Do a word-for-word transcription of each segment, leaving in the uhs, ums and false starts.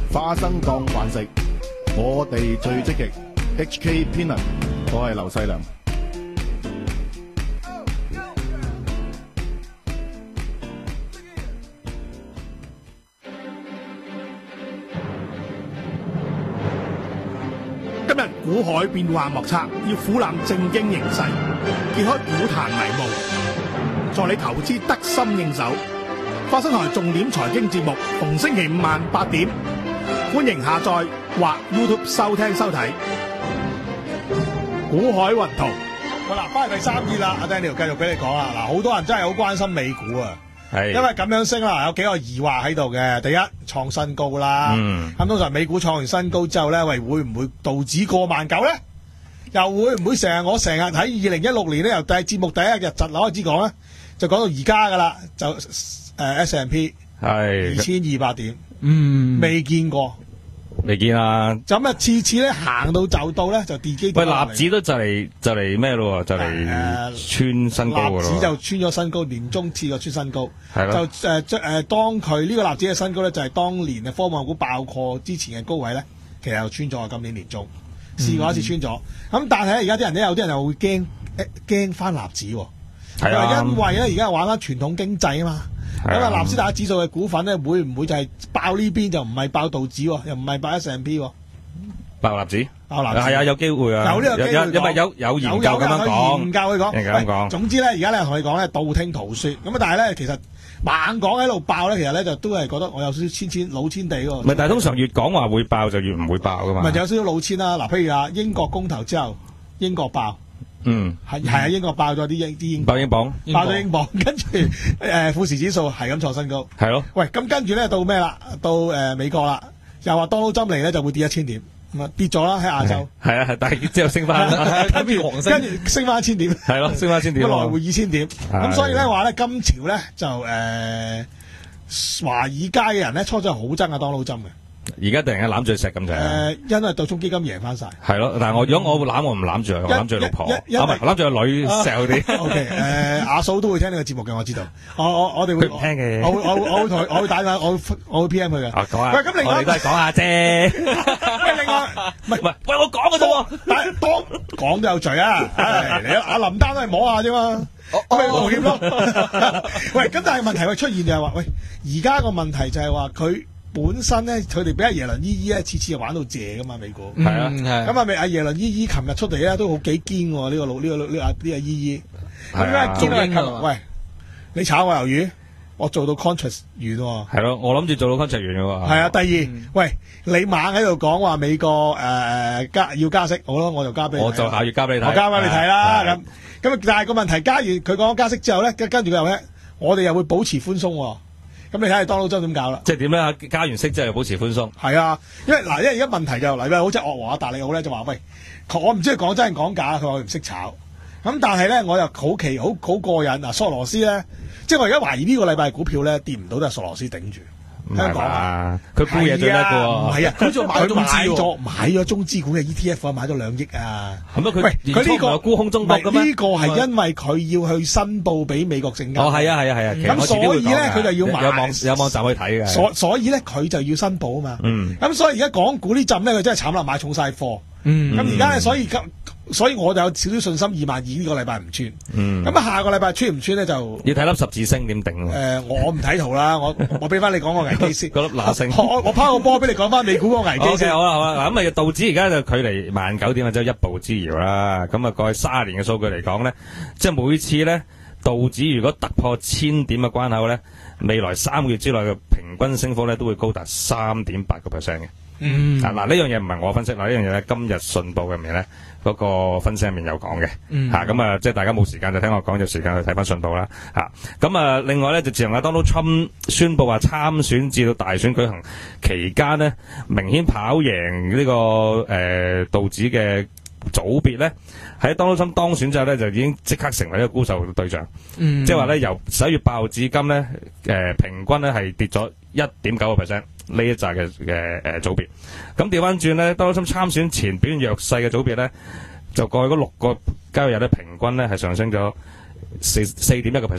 花生當飯食，我哋最積極。H K Peanut， 我係劉細良。 今日股海變幻莫測，要俯瞰正經形勢，揭開股壇迷霧，助你投資得心應手。花生台重點財經節目，逢星期五晚八點，歡迎下載或 YouTube 收聽收睇。股海雲圖，好啦，翻嚟第三節啦，阿 Daniel 繼續俾你講啦。嗱，好多人真係好關心美股啊，係因為咁樣升啦，有幾個疑惑喺度嘅。第一，創新高啦，嗯，咁通常美股創完新高之後咧，喂，會唔會道指過萬九咧？又會唔會成日我成日喺二零一六年咧，由第節目第一日日窒樓開始講咧，就講到而家噶啦，就誒 S and P 係二千二百點，嗯，未見過。 未見啊！ 就咁啊，次次咧行到就到咧就跌機。 喂，納指都就嚟就嚟咩咯？就嚟穿新高噶咯。納指就穿咗新高，年中次過穿新高。 係咯。 就誒誒、呃，當佢呢個納指嘅新高咧，就係、是、當年嘅科網股爆破之前嘅高位咧，其實又穿咗。今年年中試過一次穿咗。咁、嗯、但係咧，而家啲人咧有啲人又會驚驚翻納指。係啊。因為咧而家玩翻傳統經濟啊嘛。咁啊，納斯達克指數嘅股份咧，會唔會就係爆呢邊就唔係爆道指，又唔係爆 S and P？ 爆納指？ 爆納指係啊，有機會啊！ 有呢個機會， 有咪有有研究咁樣講？ 研究佢講， 研究咁講。 總之咧，而家咧同你講咧，道聽途說。咁啊，但係咧，其實猛講喺度爆咧，其實咧就都係覺得我有少少千千老千地喎。 唔係，但係通常越講話會爆就越唔會爆噶嘛。 咪就有少少老千啦。嗱，譬如啊，英國公投之後，英國爆。嗯，係係啊，英國爆咗啲英啲英爆英鎊， 爆咗英鎊，跟住誒富時指數係咁創新高，係咯。喂，咁跟住咧到咩啦？到誒、呃、美國啦，又話當勞針嚟咧就會跌一千點，咁啊跌咗啦喺亞洲，係啊係，但係之後升翻，跟住跟住升翻一千點，係咯，升翻一千點，來回二千點，咁所以咧話咧今朝咧就誒、呃、華爾街嘅人咧初初係好憎啊當勞針嘅。 而家突然間攬住石咁就係， 誒，因為對沖基金贏翻晒， 係咯。但係我如果我攬我唔攬住，我攬住老婆，唔係攬住個女錫嗰啲。O K， 誒，阿嫂都會聽呢個節目嘅，我知道。我我我哋會聽嘅。我我我會同我會打電話，我會我會 P M 佢嘅。講下。喂，咁另外我哋都係講下啫。喂，另外唔係唔係，喂，我講嘅啫。但係講講都有罪啊！你阿林丹都係摸下啫嘛。我咪冒險咯。喂，咁但係問題會出現就係話，喂，而家個問題就係話佢。本身咧，佢哋俾阿耶倫依依咧，次次又玩到謝噶嘛，美股。係啊，係。咁啊，咪阿耶倫依依琴日出嚟咧，都好幾堅喎，呢個老呢個呢阿呢阿依依。咁啊，見到佢，喂，你炒我魷魚，我做到 contract 完喎。係咯，我諗住做到 contract 完嘅喎。係啊，第二，喂，你猛喺度講話美國誒加要加息，好咯，我就加俾你。我就下月加俾你睇。我加俾你睇啦，咁咁但係個問題，加完佢講加息之後咧，跟跟住佢又咧，我哋又會保持寬鬆喎。咁你睇下當勞針點搞啦？即係點咧？加完息之後保持寬鬆。係啊，因為嗱，因為而家問題就嚟啦，好似岳華達利好咧，就話喂，我唔知佢講真定講假，佢話佢唔識炒。咁但係咧，我又好奇好好過癮嗱，索羅斯咧，即係我而家懷疑呢個禮拜股票咧跌唔到，都係索羅斯頂住。香港啊，佢沽嘢最叻嘅喎。唔係啊，佢仲買中資喎，買咗中資股嘅 E T F 啊，買咗兩億啊。咁啊，佢佢呢個沽空中國嘅咩？呢個係因為佢要去申報俾美國證監。哦，係啊，係啊，係啊。咁所以咧，佢就要買有網有網站去睇嘅。所所以咧，佢就要申報啊嘛。嗯。咁所以而家港股呢陣咧，佢真係慘啦，買重晒貨。嗯。咁而家咧，所以咁。所以我就有少少信心，二萬二呢個禮拜唔穿。嗯。咁啊，下個禮拜穿唔穿咧就要睇粒十字星點定咯。誒，我唔睇圖啦，我我俾翻你講個危機先。嗰粒嗱星。我我拋個波俾你講翻美股個危機先。好啦好啦，嗱咁啊，道指而家就距離萬九點啊，只有一步之遙啦。咁啊，過去卅年嘅數據嚟講咧，即係每次咧道指如果突破千點嘅關口咧，未來三個月之內嘅平均升幅咧都會高達三點八個 percent 嘅。嗯。嗱呢樣嘢唔係我分析，嗱呢樣嘢咧今日信報入面咧。嗰個分析入面有講嘅，嚇咁啊，即係大家冇時間就聽我講，有時間去睇翻信報啦，嚇咁啊，另外咧就自從阿 Donald Trump 宣布話參選至到大選舉行期間呢，明顯跑贏呢、這個誒、呃、道指嘅組別咧，喺 Donald Trump 當選之後咧，就已經即刻成為一個沽售對象，嗯、即係話咧由十一月八號至今咧，誒、呃、平均咧係跌咗一點九個 percent。呢一紮嘅嘅誒組別，咁調翻轉咧，當初參選前表現弱勢嘅組別咧，就過去嗰六個交易日咧，平均咧係上升咗四四點一個 percent。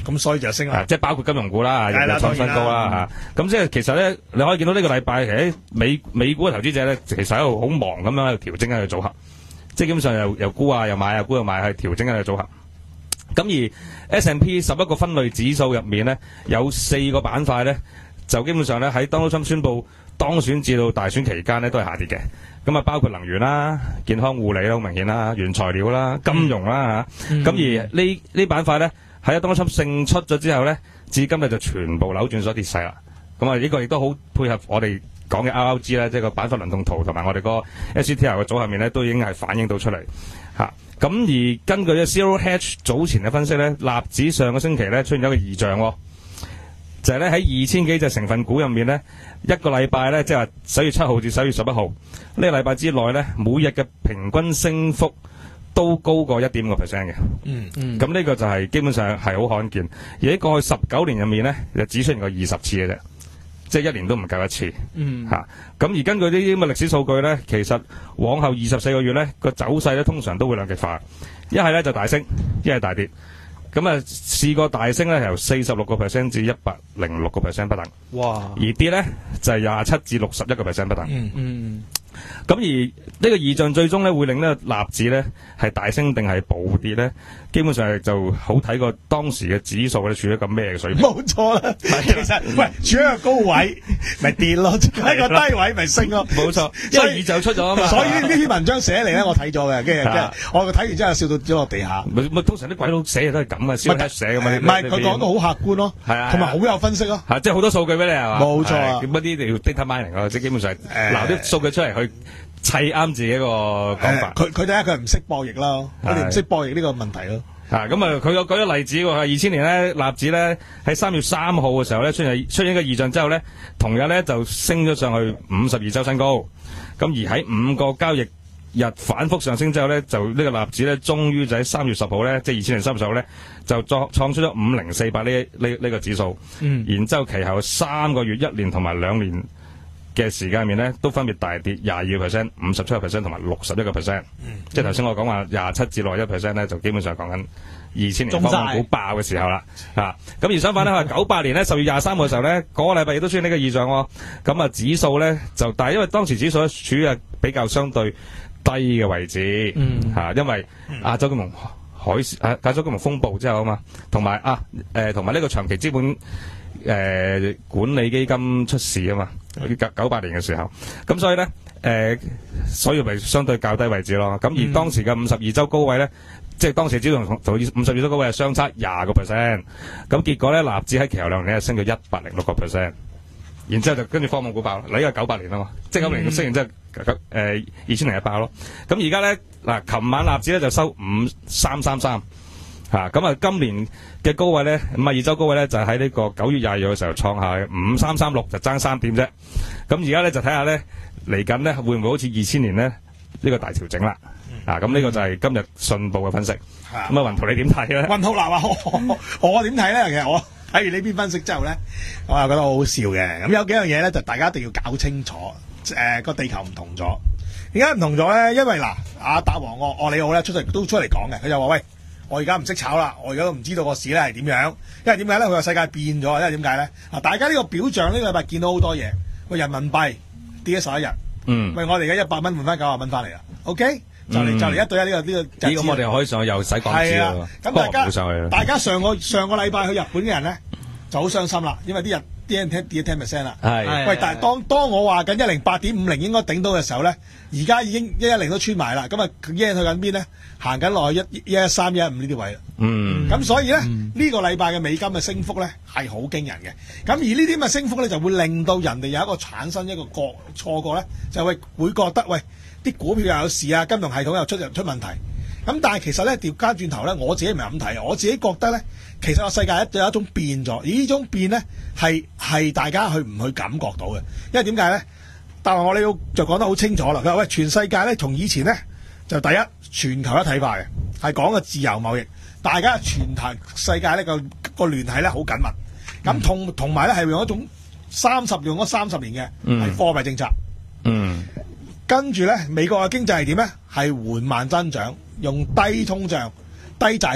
咁所以就升啦， 即係包括金融股啦，又創新高啦嚇。咁即係其實咧，你可以見到呢個禮拜其實美美股嘅投資者咧，其實喺度好忙咁樣喺度調整緊佢組合，即係基本上又又沽啊，又買啊，沽又買，去調整緊佢組合。咁而 S and P 十一個分類指數入面咧，有四個板塊咧，就基本上咧喺 Donald Trump 宣布當選至到大選期間咧，都係下跌嘅。咁啊，包括能源啦、健康護理啦，好明顯啦、原材料啦、金融啦嚇。咁、嗯、而呢呢板塊咧，喺 Donald Trump 勝出咗之後咧，至今日就全部扭轉咗跌勢啦。咁啊，呢個亦都好配合我哋講嘅 R R G 咧，即係個板塊輪動圖同埋我哋個 S C T L 嘅組合面咧，都已經係反映到出嚟嚇。咁而根據 Zero Hedge 早前嘅分析咧，納指上個星期咧出現咗一個異象、哦，就係咧喺二千幾隻成分股入面咧，一個禮拜咧，即係話十月七號至十月十一號呢個禮拜之內咧，每日嘅平均升幅都高過一點五個 percent 嘅。嗯嗯。咁呢個就係基本上係好罕見，而喺過去十九年入面咧，就只出現過二十次嘅啫。即係一年都唔夠一次，嗯嚇。咁、啊、而根據呢啲咁嘅歷史數據咧，其實往後二十四個月咧個走勢咧通常都會兩極化，一係咧就大升，一係大跌。咁啊試過大升咧由四十六個 percent 至一百零六個 percent 不等，哇！而跌咧就係廿七至六十一個 percent 不等。嗯嗯。咁而呢個異象最終咧會令呢個納指咧係大升定係暴跌咧，基本上就好睇過當時嘅指數咧處於一個咩嘅水平。 冇錯啦，其實喂處於一個高位咪跌咯，喺個低位咪升咯。冇錯， 因為異象出咗啊嘛。 所以呢篇文章寫嚟咧，我睇咗嘅，跟住我睇完之後笑到跌落地下。 咪咪通常啲鬼佬寫嘢都係咁嘅，先寫嘅嘛。 唔係佢講得好客觀咯，係啊，同埋好有分析咯。 嚇，即係好多數據俾你係嘛？ 冇錯啊。 咁嗰啲要 data mining 咯，即係基本上撈啲數據出嚟去砌啱自己一個講法。 佢佢第一佢唔識博弈咯，佢哋唔識博弈呢個問題咯。 啊，咁啊，佢有舉咗例子喎，二千年咧，納指咧喺三月三號嘅時候咧出現出現一個異象之後咧，同日咧就升咗上去五十二週新高。咁而喺五個交易日反覆上升之後咧，就呢個納指咧，終於就喺三月十號咧，即係二千年三月十號咧，就作創出咗五零四八呢呢呢個指數。嗯。然之後其後三個月、一年同埋兩年嘅時間入面咧，都分別大跌廿二個 percent、五十七個 percent 同埋六十一個 percent。嗯。即係頭先我講話廿七至六十一 percent 咧，就基本上講緊二千年科網股爆嘅時候啦。嚇。咁而相反咧，話九八年咧十月廿三號嘅時候咧，嗰、那個禮拜亦都出現呢個異象喎。咁啊，指數咧就但係因為當時指數咧處於比較相對低嘅位置。嗯。嚇，因為亞洲金融海啊亞洲金融風暴之後啊嘛，同埋啊誒同埋呢個長期資本誒、呃、管理基金出事啊嘛。九八年嘅時候，咁所以咧，誒、呃，所以咪相對較低位置咯。咁而當時嘅五十二周高位咧，嗯、即係當時指數同五十二周高位係相差廿個 percent。咁結果咧，納指喺其後兩年係升咗一百零六個 percent。然之後就跟住科網股爆啦。嗱，呢個九八年啊嘛，即係九八年升完之後，誒二千零一爆咯。咁而家咧，嗱，琴晚納指咧就收五三三三。吓，咁啊，今年嘅高位咧，五十二周高位咧就喺呢個九月廿二號嘅時候創下五三三六，就爭三點啫。咁而家咧就睇下咧嚟緊咧會唔會好似二千年咧呢、這個大調整啦？嗯、啊，咁呢個就係今日信報嘅分析。咁、嗯、啊，雲圖你點睇咧？ 雲圖嗱話我我點睇咧？其實我睇完呢篇分析之後咧，我又覺得好好笑嘅。咁有幾樣嘢咧，就大家一定要搞清楚。誒、呃，個地球唔同咗，點解唔同咗咧？因為嗱，阿達王我我你好咧出嚟都出嚟講嘅，佢就話喂。我而家唔識炒啦，我而家都唔知道個市咧係點樣，因為點解咧？佢個世界變咗，因為點解咧？啊，大家呢個表象呢個禮拜見到好多嘢，喂，人民幣跌咗十一日，嗯，喂，我哋而家一百蚊換翻九十蚊翻嚟啦 ，OK，就嚟就嚟一對一呢、這個呢、這個。咦，咁我哋可以上去又使港紙啊？咁大家上去大家上個上個禮拜去日本嘅人咧就好傷心啦，因為啲人啲人聽跌咗 ten percent 啦。係，喂，但係當當我話緊一零八點五零應該頂到嘅時候咧，而家已經一一零都穿埋啦，咁啊 yen 去緊邊咧？行緊落去一一一三一一五呢啲位啦，嗯，咁所以咧呢、嗯、個禮拜嘅美金嘅升幅咧係好驚人嘅，咁而呢啲咁嘅升幅咧就會令到人哋有一個產生一個覺錯覺咧，就會會覺得喂啲股票又有事啊，金融系統又出出問題，咁但係其實咧調翻轉頭咧，我自己唔係咁睇，我自己覺得咧，其實個世界有一種變咗，而呢種變咧係係大家去唔去感覺到嘅，因為點解咧？但係我哋要就講得好清楚啦，佢話喂全世界咧從以前咧。就第一，全球一體化嘅，係講嘅自由貿易，大家全球世界呢個個聯繫咧好緊密，咁同同埋咧係用一種三十用咗三十年嘅係貨幣政策，嗯，跟住咧美國嘅經濟係點咧？係緩慢增長，用低通脹、低債息，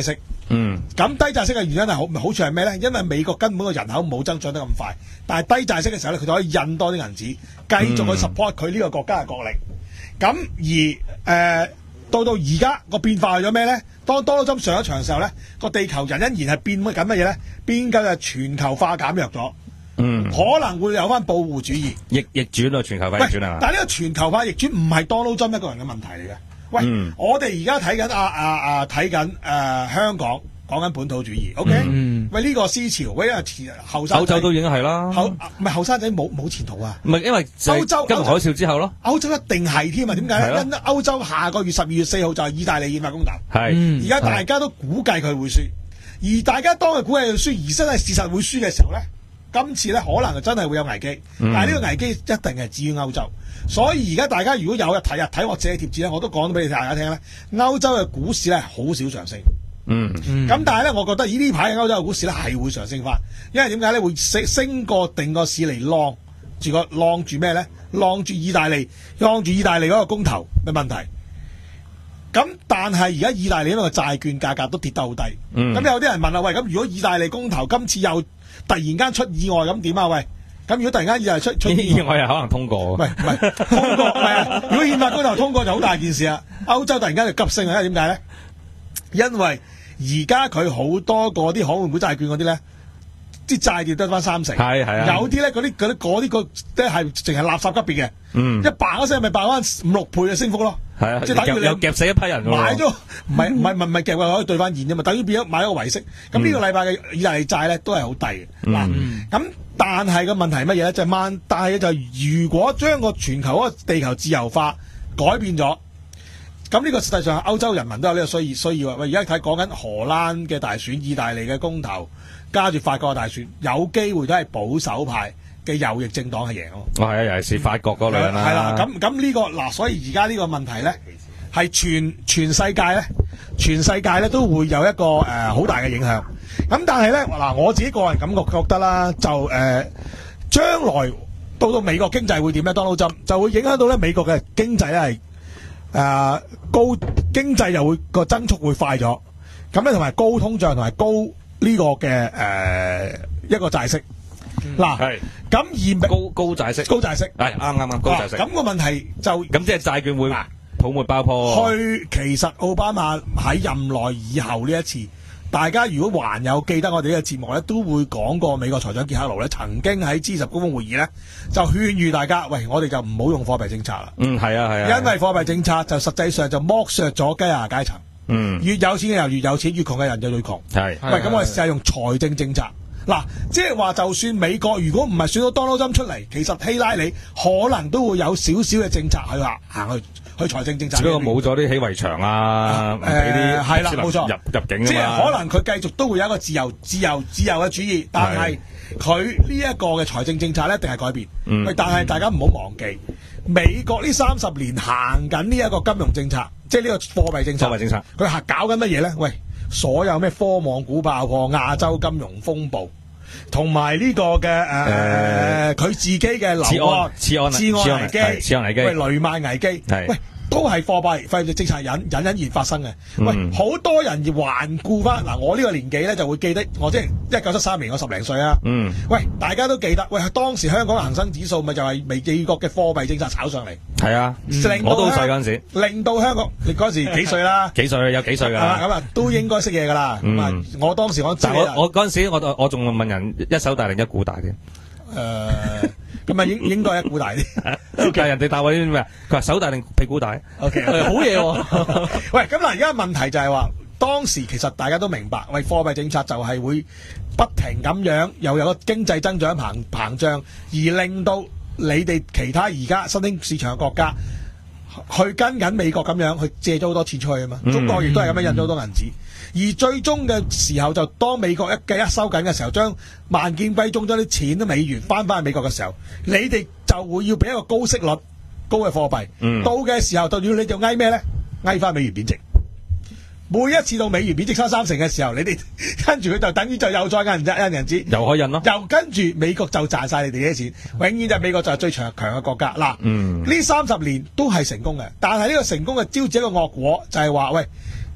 嗯， 咁低債息嘅原因係好好處係咩咧？因為美國根本個人口冇增長得咁快，但係低債息嘅時候咧，佢就可以印多啲銀紙，繼續去 support 佢呢個國家嘅國力。咁、嗯、而誒、呃、到到而家個變化係咗咩咧？當 Donald Trump 上一場嘅時候咧，個地球人欣然係變緊乜嘢咧？變緊係全球化減弱咗。嗯，可能會有翻保護主義逆逆轉啊，全球化逆轉啊！ 但係呢個全球化逆轉唔係 Donald Trump 一個人嘅問題嚟嘅。喂，嗯、我哋而家睇緊啊啊啊睇緊誒香港講緊本土主義 ，OK？、嗯、喂，呢、這個思潮，喂，因為後生歐洲都已經係啦， 後唔係後生仔冇冇前途啊？ 唔係因為歐洲金融海嘯之後咯， 歐洲一定係添啊？點解咧？因歐洲下個月十二月四號就係意大利憲法公投，係而家大家都估計佢會輸，而大家當佢估計佢輸，而真係事實會輸嘅時候咧，今次咧可能就真係會有危機，嗯、但係呢個危機一定係至於歐洲。所以而家大家如果有日睇日睇我寫嘅貼紙咧，我都講咗俾你大家聽咧，歐洲嘅股市咧好少上升。嗯，咁、嗯、但係咧，我覺得呢排嘅歐洲嘅股市咧係會上升翻，因為點解咧會升升過定個市嚟晾住個晾住咩咧？晾住意大利，晾住意大利嗰個公投嘅問題。咁但係而家意大利因為個債券價格都跌得好低。咁、嗯、有啲人問啊，喂，咁如果意大利公投今次又突然間出意外咁點啊？喂！咁如果突然間意大利出出意外又可能通過， 唔係唔係通過，係啊！如果憲法公投通過就好大件事啊！歐洲突然間就急升啊！點解咧？因為而家佢好多嗰啲可換股債券嗰啲咧，啲債跌得翻三成，係係啊！有啲咧嗰啲嗰啲嗰啲個即係淨係垃圾級別嘅，嗯，一嘭一聲咪嘭翻五六倍嘅升幅咯，係啊！即係等於你又夾死一批人買咗，唔係唔係唔係夾嘅可以兌翻現啫嘛，等於變咗買咗個維息。咁呢個禮拜嘅意大利債咧都係好低嘅嗱，咁。但係個問題係乜嘢咧？就係、是、慢，但係就係如果將個全球嗰個地球自由化改變咗，咁呢個實際上歐洲人民都有呢個需要需要啊！喂，而家睇講緊荷蘭嘅大選、意大利嘅公投，加住法國嘅大選，有機會都係保守派嘅右翼政黨係贏咯。 哦，係啊，尤其是法國嗰兩啦。係啦， 咁咁呢個嗱，所以而家呢個問題咧，係全全世界咧，全世界咧都會有一個誒好、呃、大嘅影響。咁但係咧嗱，我自己個人感覺覺得啦，就誒、呃、將來到到美國經濟會點咧？Donald Trump就會影響到咧美國嘅經濟咧係誒高經濟又會個增速會快咗，咁咧同埋高通脹同埋高呢個嘅誒、呃、一個債息嗱，係咁、啊、而高高債息， 高債息係啱啱啱高債息。咁、 啊那個問題就咁即係債券會泡沫爆破。 去其實奧巴馬喺任內以後呢一次。大家如果還有記得我哋呢個節目咧，都會講過美國財長傑克盧咧，曾經喺 G 十高峰會議咧，就勸喻大家，喂，我哋就唔好用貨幣政策啦。 嗯，係啊，係啊。因為貨幣政策就實際上就剝削咗低下階層。嗯。越有錢嘅人越有錢，越窮嘅人就越窮。係。喂，咁我哋試下用財政政策。嗱，即係話就算美國如果唔係選到 Donald Trump 出嚟，其實希拉里可能都會有少少嘅政策去行行去。去財政政策， 只不過冇咗啲起圍牆啊，唔俾啲係啦，冇錯入入境啊嘛。 即係可能佢繼續都會有一個自由、自由、自由嘅主義，但係佢呢一個嘅財政政策咧，一定係改變。嗯、但係大家唔好忘記，美國呢三十年行緊呢一個金融政策，即係呢個貨幣政策。貨幣政策，佢係搞緊乜嘢咧？喂，所有咩科網股爆破、亞洲金融風暴。同埋呢個嘅誒，佢、呃、自己嘅樓安、次按、次按危機、次按危機、喂雷曼危機，喂都係貨幣貨幣政策隱隱隱然發生嘅。嗯、喂，好多人而環顧翻嗱，我呢個年紀咧就會記得，我即係一九七三年，我十零歲啊。嗯，喂，大家都記得，喂，當時香港嘅恒生指數咪就係美國嘅貨幣政策炒上嚟。係啊，嗯、我都好細嗰陣時，令到香港，你嗰時幾歲啦？幾歲有幾歲㗎？咁啊，都應該識嘢㗎啦。咁啊、嗯，我當時我但我我嗰陣時我我仲問人一手大定一股大嘅。誒、呃。咁啊，應應該一股大啲。但係人哋答我啲咩？佢話手大定屁股大。O K， 好嘢喎。喂，咁嗱，而家問題就係話，當時其實大家都明白，喂，貨幣政策就係會不停咁樣，又有個經濟增長膨膨脹，而令到你哋其他而家新興市場嘅國家去跟緊美國咁樣去借咗好多錢出去啊嘛。嗯、中國亦都係咁樣印咗好多銀紙。而最終嘅時候就當美國一計一收緊嘅時候，將萬劍歸宗，將啲錢都美元翻翻去美國嘅時候，你哋就會要俾一個高息率、高嘅貨幣。嗯、到嘅時候就要你就嗌咩咧？嗌翻美元貶值。每一次到美元貶值三三成嘅時候，你哋跟住佢就等於就又再印印銀紙，又可以印咯。又跟住美國就賺晒你哋啲錢，永遠就美國就係最強強嘅國家。嗱，呢三十年都係成功嘅，但係呢個成功嘅招致一個惡果就係話喂。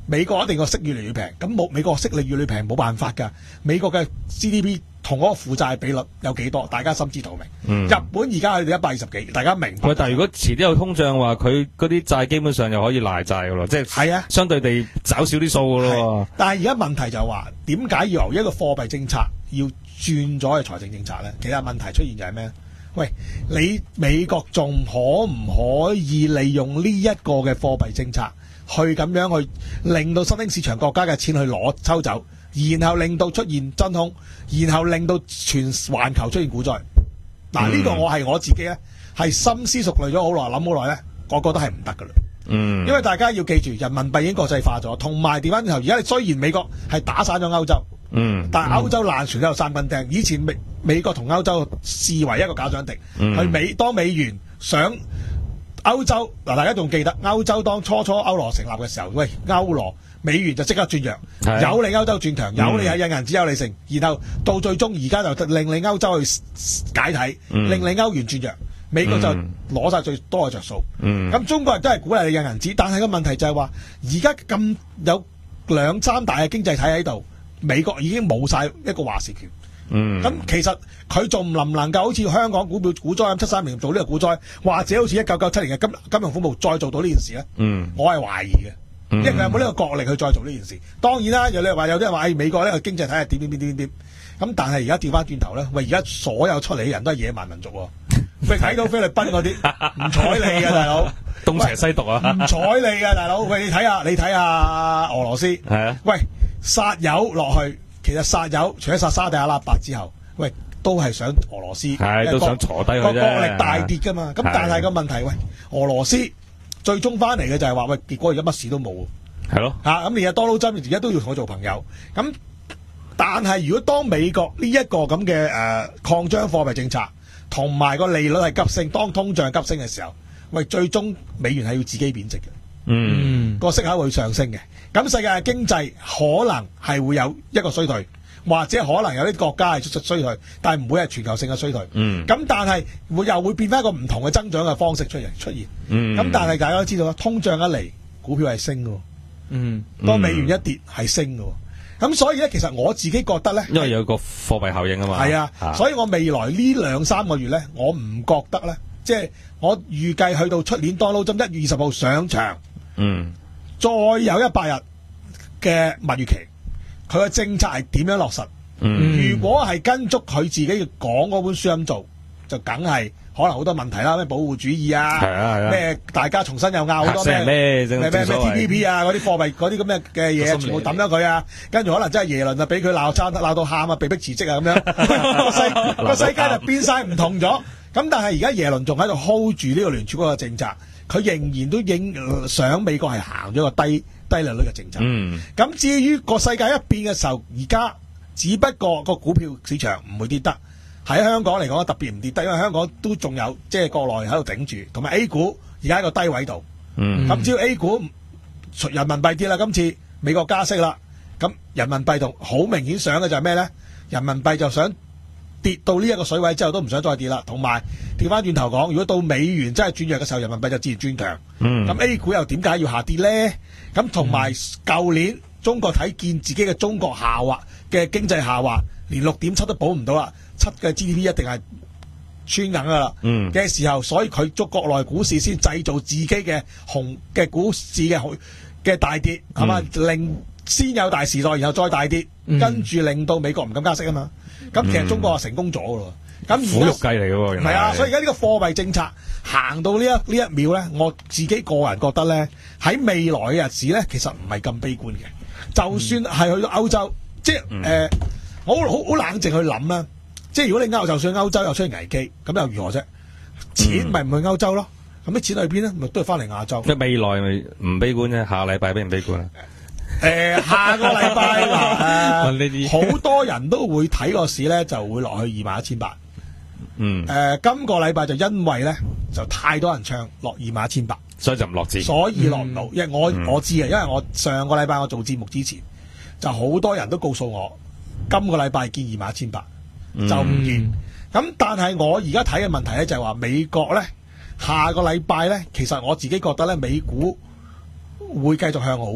美國一定個息越嚟越平，咁冇美國息率越嚟越平冇辦法㗎。美國嘅 G D P 同嗰個負債比率有幾多，大家心知肚明。嗯、日本而家佢哋一百二十幾，大家明白。 喂，但係如果遲啲有通脹話，佢嗰啲債基本上又可以賴債㗎咯，即係係啊，相對地找少啲數㗎咯。 但係而家問題就係話，點解要由一個貨幣政策要轉咗去財政政策咧？其實問題出現就係咩？喂，你美國仲可唔可以利用呢一個嘅貨幣政策去咁樣去令到新興市場國家嘅錢去攞抽走，然後令到出現真空，然後令到全環球出現股災？嗱、嗯，呢、呢個我係我自己咧，係深思熟慮咗好耐，諗好耐咧，我覺得係唔得噶啦。嗯，因為大家要記住，人民幣已經國際化咗，同埋調翻轉頭，而家雖然美國係打散咗歐洲。嗯，但係歐洲爛船都有三根釘。以前美美國同歐洲視為一個假想敵，嗯、去美當美元想歐洲嗱，大家仲記得歐洲當初初歐羅成立嘅時候，喂，歐羅美元就即刻轉弱，的有利歐洲轉強，有利係印銀紙有利性，然後到最終而家就令你歐洲去解體，嗯、令你歐元轉弱，美國就攞晒最多嘅着數。咁、嗯、中國人都係鼓勵你印銀紙，但係個問題就係話，而家咁有兩三大嘅經濟體喺度。美國已經冇晒一個話事權，嗯，咁其實佢仲能唔能夠好似香港股票股災咁七三年做呢個股災，或者好似一九九七年嘅金金融風暴再做到呢件事咧？嗯，我係懷疑嘅，因為佢有冇呢個國力去再做呢件事？當然啦，有你話有啲人話，誒、哎、美國呢個經濟體係點點點點點，咁但係而家調翻轉頭咧，喂，而家所有出嚟嘅人都係野蠻民族喎，喂，睇到菲律賓嗰啲唔睬你嘅大佬， 東邪西毒啊， 唔睬你嘅大佬，喂，你睇下你睇下俄羅斯，係啊，喂。殺油落去，其實殺油除咗殺沙地阿拉伯之後，喂，都係想俄羅斯， 係都想坐低佢啫。 個國力大跌噶嘛，咁但係個問題，喂，俄羅斯最終翻嚟嘅就係話，喂，結果而家乜事都冇，係咯，吓咁而家多撈針，而家都要同佢做朋友。咁但係如果當美國呢一個咁嘅誒擴張貨幣政策，同埋個利率係急升，當通脹急升嘅時候，喂，最終美元係要自己貶值嘅。嗯，個息口會上升嘅，咁世界嘅經濟可能係會有一個衰退，或者可能有啲國家係衰退，但係唔會係全球性嘅衰退。嗯，咁但係會又會變翻一個唔同嘅增長嘅方式出嚟出現。嗯，咁但係大家都知道啦，通脹一嚟，股票係升嘅。嗯，當美元一跌係升嘅。咁所以咧，其實我自己覺得咧， 因為有個貨幣效應啊嘛。 係啊，啊所以我未來呢兩三個月咧，我唔覺得咧，即係我預計去到出年當勞針一月二十號上場。嗯，再有一百日嘅蜜月期，佢嘅政策係點樣落實？嗯，如果係跟足佢自己講嗰本書咁做，就梗係可能好多問題啦，咩保護主義啊，係啊係啊，咩大家重新又拗好多咩咩咩咩 T P P 啊，嗰啲貨幣嗰啲咁嘅嘅嘢，全部抌咗佢啊，跟住可能真係耶倫啊，俾佢鬧餐鬧到喊啊，被迫辭職啊咁樣，個世個世界就變晒唔同咗。咁但係而家耶倫仲喺度 hold 住呢個聯儲嗰個政策。佢仍然都應想美國係行咗個低低利率嘅政策。嗯，咁至於個世界一變嘅時候，而家只不過個股票市場唔會跌得。喺香港嚟講特別唔跌得，因為香港都仲有即係、就是、國內喺度頂住，同埋 A 股而家喺個低位度。嗯，咁只要 A 股人民幣跌啦，今次美國加息啦，咁人民幣同好明顯想嘅就係咩咧？人民幣就想跌到呢一個水位之後都唔想再跌啦，同埋調翻轉頭講，如果到美元真係轉弱嘅時候，人民幣就自然轉強。咁、嗯、A 股又點解要下跌咧？咁同埋舊年中國睇見自己嘅中國下滑嘅經濟下滑，連六點七都保唔到啦，七嘅 G D P 一定係穿緊噶啦嘅時候，所以佢捉國內股市先製造自己嘅紅嘅股市嘅嘅大跌，係嘛、嗯？令先有大時代，然後再大跌，嗯、跟住令到美國唔敢加息啊嘛。咁其實中國係成功咗噶咯，咁苦肉計嚟嘅喎， 係啊，所以而家呢個貨幣政策行到呢一呢一秒咧，我自己個人覺得咧，喺未來嘅日子咧，其實唔係咁悲觀嘅。就算係去到歐洲，嗯、即係誒、呃，我好好好冷靜去諗啦。即係如果你歐就算歐洲又出現危機，咁又如何啫？錢咪唔去歐洲咯？咁啲錢去邊咧？咪都係翻嚟亞洲。 即係未來咪唔悲觀啫？下個禮拜悲唔悲觀啊？ 誒、呃，下個禮拜嗱，好、呃、多人都會睇個市咧，就會落去二萬一千八。嗯。誒、呃，今個禮拜就因為咧就太多人唱落二萬一千八， 所以就唔落字。 所以落唔到，因為我、嗯、我知啊，因為我上個禮拜我做節目之前，就好多人都告訴我，今個禮拜見二萬一千八，就唔見。咁、嗯、但係我而家睇嘅問題咧就係話美國咧下個禮拜咧，其實我自己覺得咧美股會繼續向好。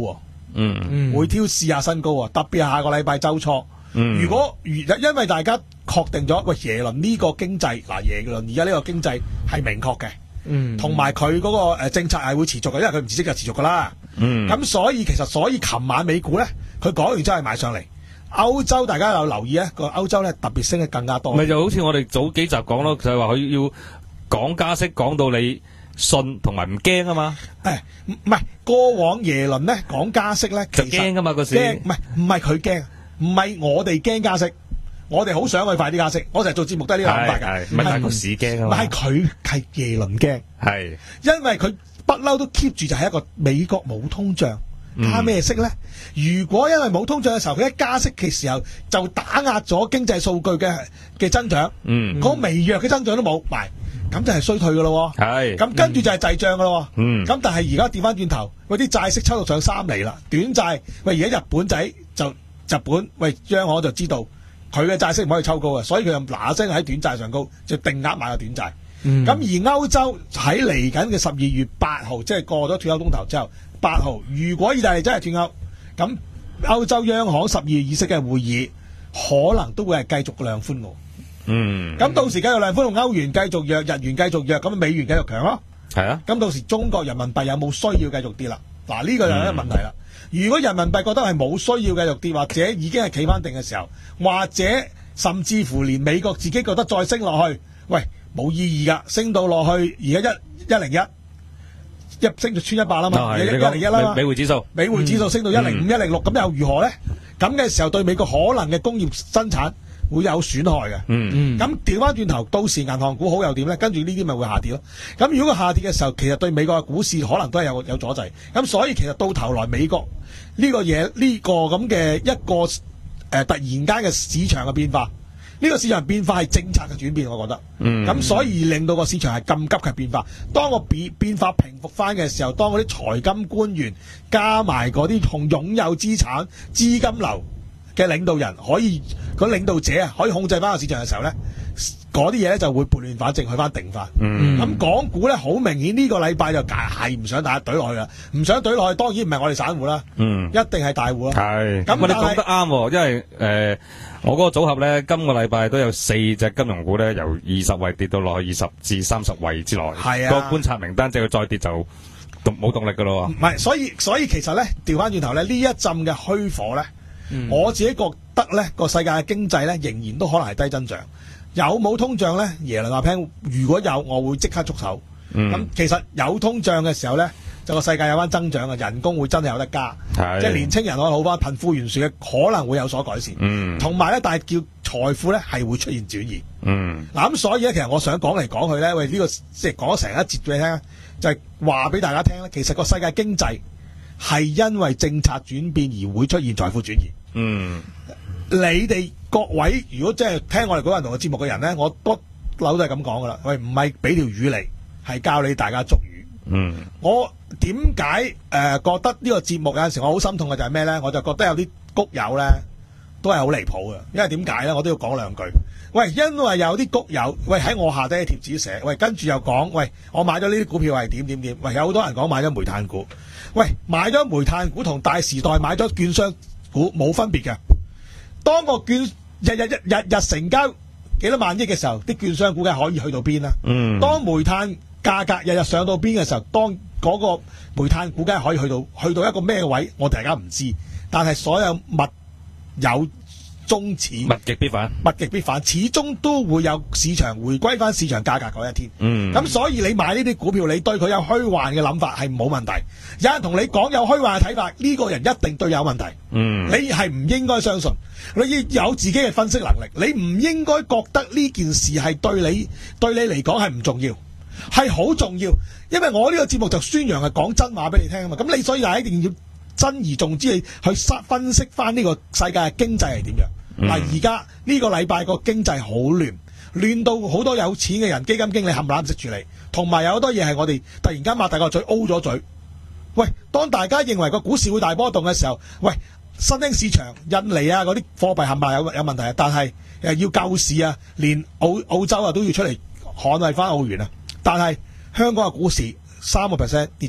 嗯嗯， 會挑試下新高啊！特別係下個禮拜週初，嗯、如果如因為大家確定咗喂耶倫呢個經濟嗱耶倫而家呢個經濟係明確嘅，嗯，同埋佢嗰個誒政策係會持續嘅，因為佢唔辭職就持續噶啦，嗯，咁所以其實所以琴晚美股咧，佢講完之後係買上嚟。歐洲大家有留意咧，個歐洲咧特別升得更加多。 咪就好似我哋早幾集講咯，就係話佢要講加息，講到你信同埋唔驚啊嘛。 誒，唔唔係過往耶倫咧講加息咧， 就驚噶嘛個市。 驚唔係唔係佢驚，唔係我哋驚加息，我哋好想佢快啲加息。我成日做節目都係呢個諗法㗎。 唔係個市驚啊嘛。 唔係佢係耶倫驚， 係因為佢不嬲都 keep 住就係一個美國冇通脹。加咩息咧？如果因為冇通脹嘅時候，佢一加息嘅時候就打壓咗經濟數據嘅嘅增長，嗯，嗰微弱嘅增長都冇埋，咁就係衰退噶咯。係，咁跟住就係滯脹噶咯。嗯，咁但係而家調翻轉頭，喂啲債息抽到上三厘啦，短債喂而家日本仔就日本喂央行就知道佢嘅債息唔可以抽高嘅，所以佢就嗱嗱聲喺短債上高就定額買個短債。咁、嗯、而歐洲喺嚟緊嘅十二月八號，即係過咗脫歐公投之後。八號，如果意大利真係脫歐，咁歐洲央行十二月議息嘅會議可能都會係繼續量寬喎。嗯，咁到時繼續量寬，歐元繼續弱，日元繼續弱，咁美元繼續強咯。係啊，咁到時中國人民幣有冇需要繼續跌啦？嗱，呢個就係一個問題啦。嗯、如果人民幣覺得係冇需要繼續跌，或者已經係企翻定嘅時候，或者甚至乎連美國自己覺得再升落去，喂冇意義噶，升到落去而家一一零一。一升就穿一百啦嘛，一零一啦嘛， 美匯指數， 美匯指數升到一零五、一零六，咁又如何咧？咁嘅時候對美國可能嘅工業生產會有損害嘅。嗯嗯。咁調翻轉頭，到時銀行股好又點咧？跟住呢啲咪會下跌咯。咁如果佢下跌嘅時候，其實對美國嘅股市可能都係有有阻滯。咁所以其實到頭來美國呢個嘢呢、這個咁嘅一個誒、呃、突然間嘅市場嘅變化。呢個市場變化係政策嘅轉變，我覺得。咁、嗯、所以令到個市場係咁急嘅變化。當個變變化平復翻嘅時候，當嗰啲財金官員加埋嗰啲同擁有資產資金流嘅領導人，可以嗰領導者啊，可以控制翻個市場嘅時候咧，嗰啲嘢咧就會撥亂反正，去翻定翻。咁、嗯、港股咧好明顯呢個禮拜就係唔想大家懟落去啦，唔想懟落去，當然唔係我哋散戶啦，嗯、一定係大戶啦。係。咁你講得啱，因為誒。呃我嗰個組合咧，今個禮拜都有四隻金融股咧，由二十位跌到落去二十至三十位之內。係啊，個觀察名單即係佢再跌就冇動力噶咯。 唔係，所以所以其實咧，調翻轉頭咧，呢一陣嘅虛火咧，嗯、我自己覺得咧，個世界嘅經濟咧，仍然都可能係低增長。有冇通脹咧？耶倫話聽，如果有，我會即刻捉手。咁、嗯、其實有通脹嘅時候咧，就個世界有翻增長嘅，人工會真係有得加，即係年青人可以好翻，貧富懸殊嘅可能會有所改善。同埋咧，但係叫財富咧係會出現轉移。嗯，嗱咁所以咧，其實我想講嚟講去咧，喂呢、這個即係講咗成一節俾你聽，就係話俾大家聽咧，其實個世界經濟係因為政策轉變而會出現財富轉移。嗯，你哋各位如果即係聽我哋嗰個人同個節目嘅人咧，我不嬲都係咁講噶啦，喂唔係俾條魚嚟，係教你大家捉魚。嗯，我點解誒覺得呢個節目有陣時我好心痛嘅就係咩咧？我就覺得有啲谷友咧都係好離譜嘅，因為點解咧？我都要講兩句。喂，因為有啲谷友喂喺我下低貼紙寫，喂跟住又講，喂我買咗呢啲股票係點點點，喂有好多人講買咗煤炭股，喂買咗煤炭股同大時代買咗券商股冇分別嘅。當個券日日日日日成交幾多萬億嘅時候，啲券商股嘅可以去到邊啊？嗯，當煤炭價格日日上到邊嘅時候，當嗰個煤炭股價可以去到去到一個咩位，我哋大家唔知。但係所有物有終始， 物極必反， 物極必反，始終都會有市場回歸翻市場價格嗰一天。嗯，咁所以你買呢啲股票，你對佢有虛幻嘅諗法係冇問題。有人同你講有虛幻嘅睇法，呢個人一定對有問題。嗯，你係唔應該相信，你要有自己嘅分析能力，你唔應該覺得呢件事係對你對你嚟講係唔重要。係好重要，因為我呢個節目就宣揚係講真話俾你聽啊嘛，咁你所以係一定要珍而重之去分析翻呢個世界嘅經濟係點樣。嗱、嗯，而家呢個禮拜個經濟好亂，亂到好多有錢嘅人、基金經理冚唪唥唔識處理，同埋有好多嘢係我哋突然間擘大個嘴 O 咗嘴。喂，當大家認為個股市會大波動嘅時候，喂，新興市場印尼啊嗰啲貨幣冚唪唥有有問題啊，但係誒要救市啊，連澳澳洲啊都要出嚟捍衛翻澳元啊。但係香港嘅股市三個 percent 跌咗啫，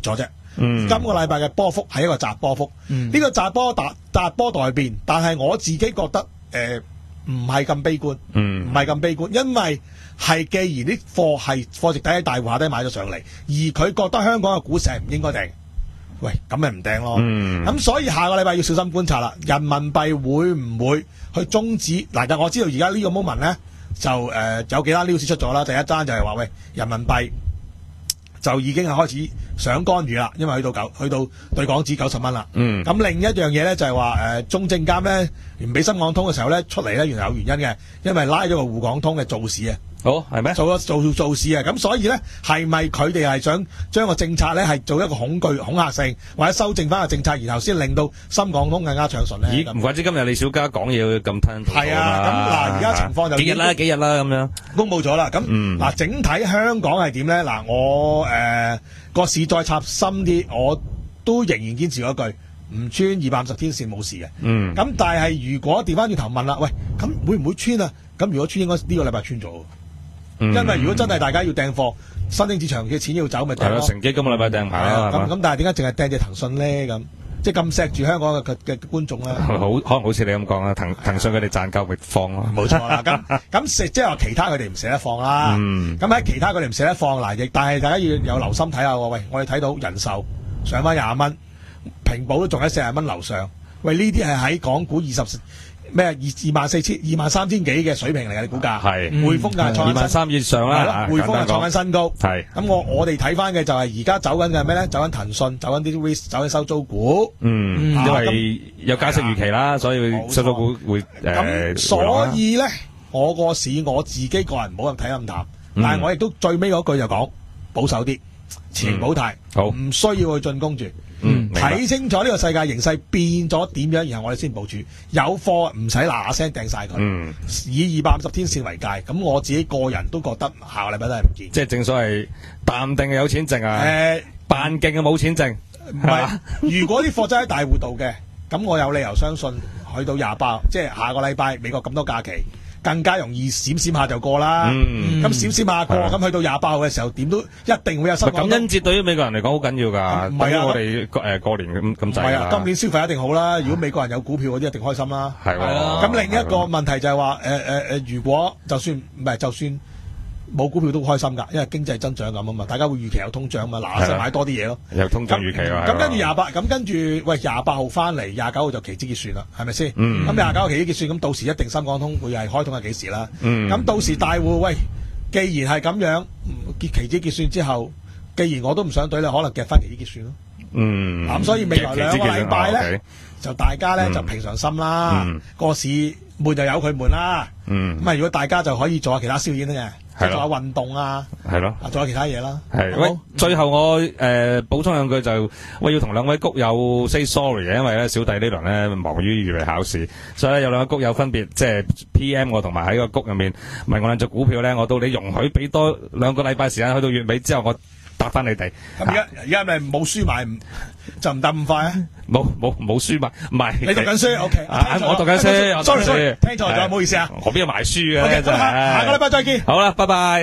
嗯、今個禮拜嘅波幅係一個窄波幅，呢、嗯、個窄波達窄波待變，但係我自己覺得誒唔係咁悲觀，唔係咁悲觀，因為係既然啲貨係貨值低喺大戶下低買咗上嚟，而佢覺得香港嘅股市係唔應該掟，喂咁咪唔掟咯。咁、嗯、所以下個禮拜要小心觀察啦，人民幣會唔會去終止？嗱，但我知道而家呢個 moment 咧就誒、呃、有幾單 news 出咗啦，第一單就係話喂人民幣。就已經係開始想干預啦，因為去到九去到對港紙九十蚊啦。嗯。咁另一樣嘢咧就係話誒中證監咧唔俾深港通嘅時候咧出嚟咧原來有原因嘅，因為拉咗個滬港通嘅造市啊。 好係咩？ 做咗做做市啊，咁所以咧係咪佢哋係想將個政策咧係做一個恐懼恐嚇性，或者修正翻個政策，然後先令到深港通更加暢順咧？ 咦，唔怪之今日李小加講嘢咁吞吐。 係啊，咁嗱而家情況就幾日啦，幾日啦咁樣公佈咗啦。咁嗱、嗯、整體香港係點咧？嗱我誒個、呃、市再插深啲，我都仍然堅持嗰句，唔穿二百五十天線冇事嘅。嗯。咁但係如果調翻轉頭問啦，喂，咁會唔會穿啊？咁如果穿應該呢個禮拜穿咗。因為如果真係大家要訂貨，新興市場嘅錢要走，咪訂咯。乘機今個禮拜訂牌啦。咁咁，但係點解淨係訂隻騰訊咧？咁即係咁錫住香港嘅嘅觀眾咧？ 好，可能好似你咁講啦，騰騰訊佢哋賺夠咪放咯。 冇錯啦。咁咁即係話其他佢哋唔捨得放啦。咁喺其他佢哋唔捨得放嗱，亦但係大家要有留心睇下喎。喂，我哋睇到人壽上翻廿蚊，平保都仲喺四十蚊樓上。喂，呢啲係喺港股二十。咩二二萬四千二萬三千幾嘅水平嚟嘅，你估價係匯豐嘅二萬三以上啦， 匯豐係創緊新高。 係咁， 我我哋睇翻嘅就係而家走緊嘅係咩咧？走緊騰訊，走緊啲 risk，走緊收租股。嗯， 因為有加息預期啦，所以收租股會誒。 咁所以咧，我個市我自己個人唔好咁睇咁淡，但係我亦都最尾嗰句就講保守啲，持盈保泰，好唔需要去進攻住。嗯，睇清楚呢個世界形勢變咗點樣，然後我哋先部署。有貨唔使嗱嗱聲掟晒佢。嗯，以二百五十天線為界，咁我自己個人都覺得下個禮拜都係唔見。 即係正所謂淡定嘅有錢剩啊，誒、呃，扮勁嘅冇錢剩。 唔係，如果啲貨真係喺大戶度嘅，咁我有理由相信去到廿八，即係下個禮拜美國咁多假期。更加容易閃閃下就過啦，咁閃閃下過，咁去到廿八號嘅時候，點都一定會有新。感恩節對於美國人嚟講好緊要㗎， 唔係啊， 我哋誒過年咁咁滯啦。 今年消費一定好啦，如果美國人有股票嗰啲一定開心啦。 係喎。 咁另一個問題就係話誒誒誒，如果就算唔係就算冇股票都開心㗎，因為經濟增長咁啊嘛，大家會預期有通脹嘛，嗱嗱聲買多啲嘢咯。 有通脹預期啊。 咁跟住廿八，咁跟住喂廿八號翻嚟，廿九號就期指結算啦，係咪先？咁廿九號期指結算，咁到時一定深港通會係開通係幾時啦？咁、嗯、到時大戶喂，既然係咁樣，結期指結算之後，既然我都唔想對咧，可能夾翻期指結算咯。嗯。咁所以未來兩個禮拜咧，哦 okay、就大家咧、嗯、就平常心啦，個、嗯、市悶就由佢悶啦。嗯。咁啊，如果大家就可以做下其他消遣嘅。做下運動啊，係咯，做下其他嘢啦。 係，喂，最後我誒補充兩句就，我要同兩位谷友 say sorry 嘅，因為咧小弟呢輪咧忙於預備考試，所以咧有兩個谷友分別即係 P M 我同埋喺個谷入面問我兩隻股票咧，我到你容許俾多兩個禮拜時間去到月尾之後，我答翻你哋。 咁而家而家咪冇輸埋，就唔答咁快啊？ 冇冇冇輸埋，唔係。 你讀緊書 ，OK？ 我讀緊書 ，sorry sorry，聽錯咗，唔好意思啊。 我邊有埋書嘅？OK， 下下個禮拜再見。 好啦，拜拜。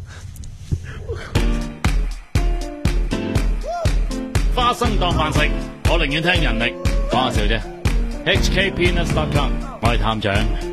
花生當飯食，我寧願聽人力講下笑啫。H K Peanuts dot com， 我係探長。